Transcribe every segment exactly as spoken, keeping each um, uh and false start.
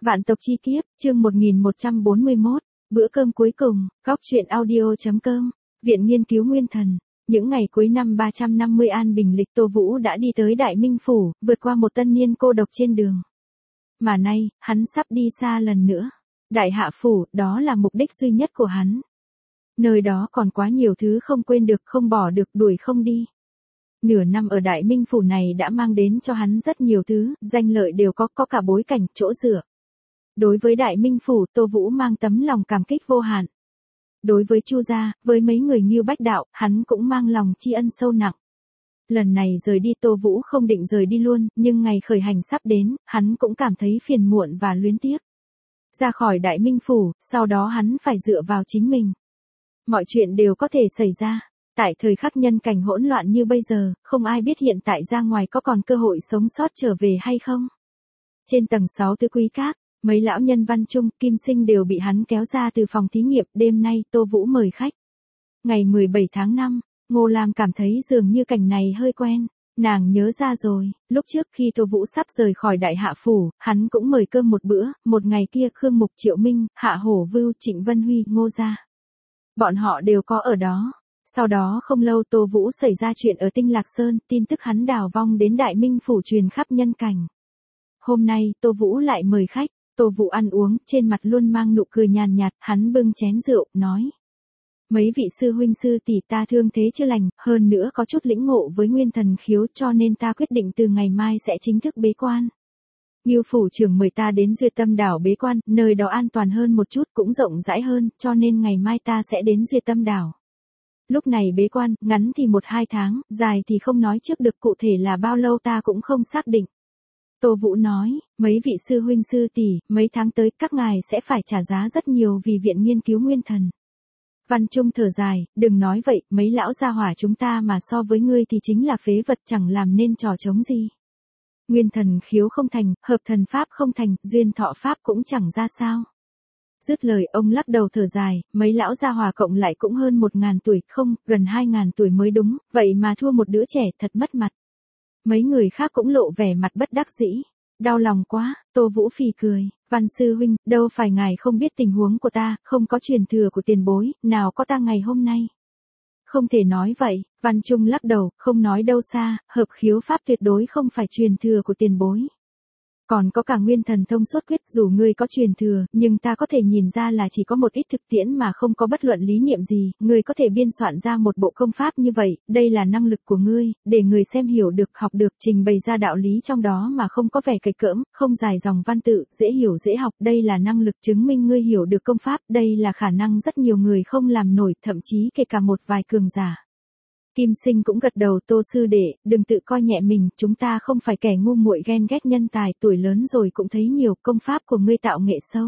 Vạn tộc chi kiếp, chương một nghìn một trăm bốn mươi mốt, bữa cơm cuối cùng, góc truyện audio.com, Viện Nghiên cứu Nguyên Thần. Những ngày cuối năm ba trăm năm mươi An Bình lịch, Tô Vũ đã đi tới Đại Minh Phủ, vượt qua một tân niên cô độc trên đường. Mà nay, hắn sắp đi xa lần nữa. Đại Hạ Phủ, đó là mục đích duy nhất của hắn. Nơi đó còn quá nhiều thứ không quên được, không bỏ được, đuổi không đi. Nửa năm ở Đại Minh Phủ này đã mang đến cho hắn rất nhiều thứ, danh lợi đều có, có cả bối cảnh, chỗ dựa. Đối với Đại Minh Phủ, Tô Vũ mang tấm lòng cảm kích vô hạn. Đối với Chu gia, với mấy người Ngưu Bách Đạo, hắn cũng mang lòng tri ân sâu nặng. Lần này rời đi Tô Vũ không định rời đi luôn, nhưng ngày khởi hành sắp đến, hắn cũng cảm thấy phiền muộn và luyến tiếc. Ra khỏi Đại Minh Phủ, sau đó hắn phải dựa vào chính mình. Mọi chuyện đều có thể xảy ra. Tại thời khắc nhân cảnh hỗn loạn như bây giờ, không ai biết hiện tại ra ngoài có còn cơ hội sống sót trở về hay không. Trên tầng sáu Tứ Quý Các, mấy lão nhân Văn Trung, Kim Sinh đều bị hắn kéo ra từ phòng thí nghiệm. Đêm nay Tô Vũ mời khách. Ngày mười bảy tháng năm, Ngô Lam cảm thấy dường như cảnh này hơi quen. Nàng nhớ ra rồi, lúc trước khi Tô Vũ sắp rời khỏi Đại Hạ Phủ, hắn cũng mời cơm một bữa. Một ngày kia Khương Mục, Triệu Minh, Hạ Hổ Vưu, Trịnh Vân Huy, Ngô gia, bọn họ đều có ở đó. Sau đó không lâu Tô Vũ xảy ra chuyện ở Tinh Lạc Sơn, tin tức hắn đào vong đến Đại Minh Phủ truyền khắp nhân cảnh. Hôm nay, Tô Vũ lại mời khách. Tô Vũ ăn uống, trên mặt luôn mang nụ cười nhàn nhạt, hắn bưng chén rượu, nói. Mấy vị sư huynh sư tỷ ta thương thế chưa lành, hơn nữa có chút lĩnh ngộ với nguyên thần khiếu, cho nên ta quyết định từ ngày mai sẽ chính thức bế quan. Ngưu phủ trưởng mời ta đến Duyệt Tâm Đảo bế quan, nơi đó an toàn hơn một chút, cũng rộng rãi hơn, cho nên ngày mai ta sẽ đến Duyệt Tâm Đảo. Lúc này bế quan, ngắn thì một hai tháng, dài thì không nói trước được, cụ thể là bao lâu ta cũng không xác định. Tô Vũ nói, mấy vị sư huynh sư tỷ, mấy tháng tới các ngài sẽ phải trả giá rất nhiều vì Viện Nghiên cứu Nguyên Thần. Văn Trung thở dài, đừng nói vậy, mấy lão gia hỏa chúng ta mà so với ngươi thì chính là phế vật, chẳng làm nên trò trống gì. Nguyên thần khiếu không thành, hợp thần pháp không thành, duyên thọ pháp cũng chẳng ra sao. Dứt lời ông lắc đầu thở dài, mấy lão gia hỏa cộng lại cũng hơn một ngàn tuổi, không, gần hai ngàn tuổi mới đúng, vậy mà thua một đứa trẻ, thật mất mặt. Mấy người khác cũng lộ vẻ mặt bất đắc dĩ. Đau lòng quá, Tô Vũ phì cười, Văn sư huynh, đâu phải ngài không biết tình huống của ta, không có truyền thừa của tiền bối, nào có ta ngày hôm nay. Không thể nói vậy, Văn Trung lắc đầu, không nói đâu xa, hợp khiếu pháp tuyệt đối không phải truyền thừa của tiền bối. Còn có cả nguyên thần thông suốt quyết, dù ngươi có truyền thừa, nhưng ta có thể nhìn ra là chỉ có một ít thực tiễn mà không có bất luận lý niệm gì, ngươi có thể biên soạn ra một bộ công pháp như vậy, đây là năng lực của ngươi, để người xem hiểu được, học được, trình bày ra đạo lý trong đó mà không có vẻ cạch cỡm, không dài dòng văn tự, dễ hiểu dễ học, đây là năng lực chứng minh ngươi hiểu được công pháp, đây là khả năng rất nhiều người không làm nổi, thậm chí kể cả một vài cường giả. Kim Sinh cũng gật đầu, Tô sư đệ, đừng tự coi nhẹ mình, chúng ta không phải kẻ ngu muội ghen ghét nhân tài, tuổi lớn rồi cũng thấy nhiều, công pháp của ngươi tạo nghệ sâu.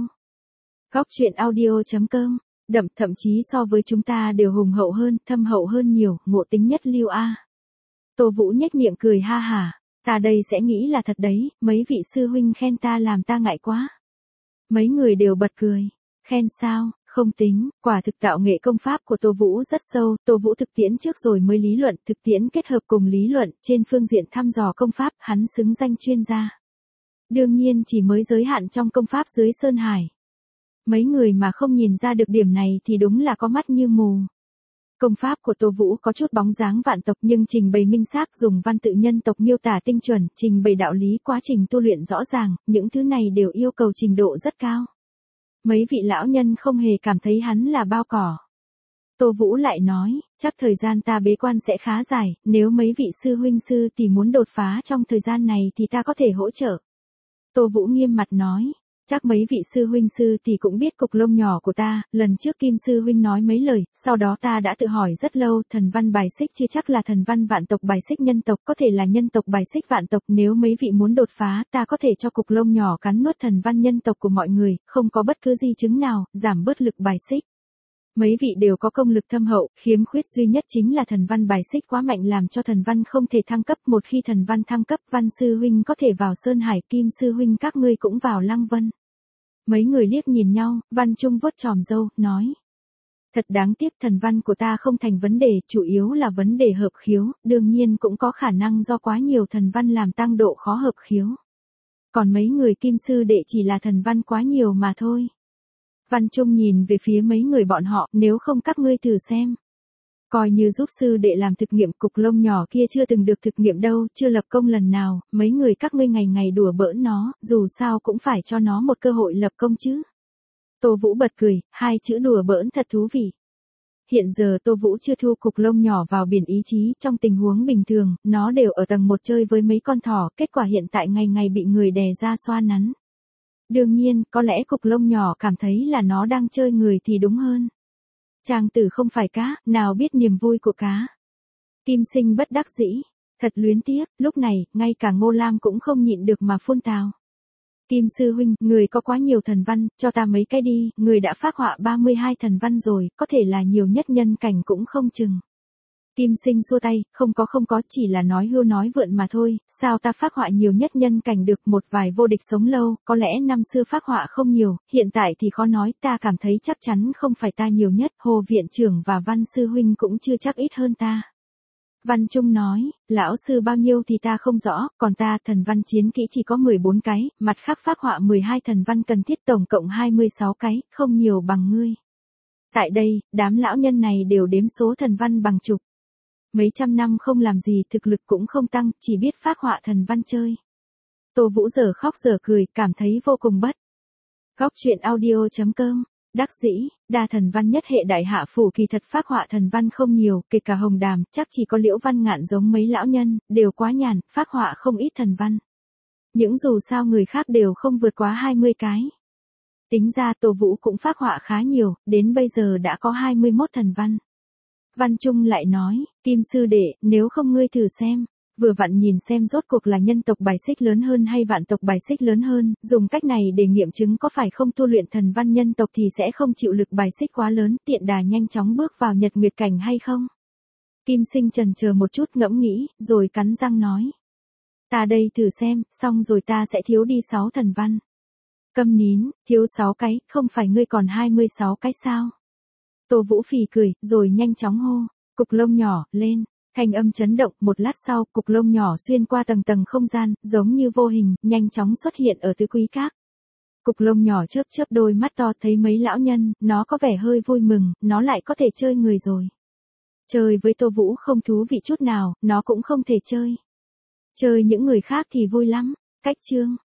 Góc truyện audio.com, đậm, thậm chí so với chúng ta đều hùng hậu hơn, thâm hậu hơn nhiều, ngộ tính nhất lưu a. Tô Vũ nhếch miệng cười ha hả, ta đây sẽ nghĩ là thật đấy, mấy vị sư huynh khen ta làm ta ngại quá. Mấy người đều bật cười, khen sao? Không tính, quả thực tạo nghệ công pháp của Tô Vũ rất sâu, Tô Vũ thực tiễn trước rồi mới lý luận, thực tiễn kết hợp cùng lý luận, trên phương diện thăm dò công pháp, hắn xứng danh chuyên gia. Đương nhiên chỉ mới giới hạn trong công pháp dưới Sơn Hải. Mấy người mà không nhìn ra được điểm này thì đúng là có mắt như mù. Công pháp của Tô Vũ có chút bóng dáng vạn tộc nhưng trình bày minh xác, dùng văn tự nhân tộc miêu tả tinh chuẩn, trình bày đạo lý, quá trình tu luyện rõ ràng, những thứ này đều yêu cầu trình độ rất cao. Mấy vị lão nhân không hề cảm thấy hắn là bao cỏ. Tô Vũ lại nói, chắc thời gian ta bế quan sẽ khá dài, nếu mấy vị sư huynh sư tỷ muốn đột phá trong thời gian này thì ta có thể hỗ trợ. Tô Vũ nghiêm mặt nói, chắc mấy vị sư huynh sư tỷ cũng biết cục lông nhỏ của ta, lần trước Kim sư huynh nói mấy lời, sau đó ta đã tự hỏi rất lâu, thần văn bài xích chưa chắc là thần văn vạn tộc bài xích nhân tộc, có thể là nhân tộc bài xích vạn tộc, nếu mấy vị muốn đột phá, ta có thể cho cục lông nhỏ cắn nuốt thần văn nhân tộc của mọi người, không có bất cứ di chứng nào, giảm bớt lực bài xích. Mấy vị đều có công lực thâm hậu, khiếm khuyết duy nhất chính là thần văn bài xích quá mạnh làm cho thần văn không thể thăng cấp, một khi thần văn thăng cấp, Văn sư huynh có thể vào Sơn Hải, Kim sư huynh các ngươi cũng vào Lăng Vân. Mấy người liếc nhìn nhau, Văn Trung vuốt chòm râu, nói. Thật đáng tiếc, thần văn của ta không thành vấn đề, chủ yếu là vấn đề hợp khiếu, đương nhiên cũng có khả năng do quá nhiều thần văn làm tăng độ khó hợp khiếu. Còn mấy người Kim sư đệ chỉ là thần văn quá nhiều mà thôi. Văn Trung nhìn về phía mấy người bọn họ, nếu không các ngươi thử xem. Coi như giúp sư đệ làm thực nghiệm, cục lông nhỏ kia chưa từng được thực nghiệm đâu, chưa lập công lần nào, mấy người các ngươi ngày ngày đùa bỡn nó, dù sao cũng phải cho nó một cơ hội lập công chứ. Tô Vũ bật cười, hai chữ đùa bỡn thật thú vị. Hiện giờ Tô Vũ chưa thu cục lông nhỏ vào biển ý chí, trong tình huống bình thường, nó đều ở tầng một chơi với mấy con thỏ, kết quả hiện tại ngày ngày bị người đè ra xoa nắn. Đương nhiên, có lẽ cục lông nhỏ cảm thấy là nó đang chơi người thì đúng hơn. Chàng tử không phải cá, nào biết niềm vui của cá. Kim Sinh bất đắc dĩ, thật luyến tiếc, lúc này, ngay cả Ngô Lam cũng không nhịn được mà phun tào. Kim sư huynh, người có quá nhiều thần văn, cho ta mấy cái đi, người đã phác họa ba mươi hai thần văn rồi, có thể là nhiều nhất nhân cảnh cũng không chừng. Kim Sinh xua tay, không có không có, chỉ là nói hưu nói vượn mà thôi, sao ta phác họa nhiều nhất nhân cảnh được, một vài vô địch sống lâu, có lẽ năm xưa phác họa không nhiều, hiện tại thì khó nói, ta cảm thấy chắc chắn không phải ta nhiều nhất, Hồ viện trưởng và Văn sư huynh cũng chưa chắc ít hơn ta. Văn Trung nói, lão sư bao nhiêu thì ta không rõ, còn ta thần văn chiến kỹ chỉ có mười bốn cái, mặt khác phác họa mười hai thần văn cần thiết tổng cộng hai mươi sáu cái, không nhiều bằng ngươi. Tại đây, đám lão nhân này đều đếm số thần văn bằng chục. Mấy trăm năm không làm gì thực lực cũng không tăng, chỉ biết phác họa thần văn chơi. Tô Vũ giờ khóc giờ cười, cảm thấy vô cùng bất. Góc truyện audio chấm com, đắc dĩ, đa thần văn nhất hệ đại hạ phủ kỳ thật phác họa thần văn không nhiều, kể cả Hồng Đàm, chắc chỉ có Liễu Văn Ngạn giống mấy lão nhân, đều quá nhàn, phác họa không ít thần văn. Những dù sao người khác đều không vượt quá hai mươi cái. Tính ra Tô Vũ cũng phác họa khá nhiều, đến bây giờ đã có hai mươi mốt thần văn. Văn Trung lại nói, Kim sư đệ, nếu không ngươi thử xem, vừa vặn nhìn xem rốt cuộc là nhân tộc bài xích lớn hơn hay vạn tộc bài xích lớn hơn, dùng cách này để nghiệm chứng có phải không tu luyện thần văn nhân tộc thì sẽ không chịu lực bài xích quá lớn, tiện đà nhanh chóng bước vào nhật nguyệt cảnh hay không. Kim Sinh chần chờ một chút ngẫm nghĩ, rồi cắn răng nói. Ta đây thử xem, xong rồi ta sẽ thiếu đi sáu thần văn. Câm nín, thiếu sáu cái, không phải ngươi còn hai mươi sáu cái sao? Tô Vũ phì cười, rồi nhanh chóng hô, cục lông nhỏ, lên. Thanh âm chấn động, một lát sau, cục lông nhỏ xuyên qua tầng tầng không gian, giống như vô hình, nhanh chóng xuất hiện ở tứ quý các. Cục lông nhỏ chớp chớp đôi mắt to, thấy mấy lão nhân, nó có vẻ hơi vui mừng, nó lại có thể chơi người rồi. Chơi với Tô Vũ không thú vị chút nào, nó cũng không thể chơi. Chơi những người khác thì vui lắm. Cách chương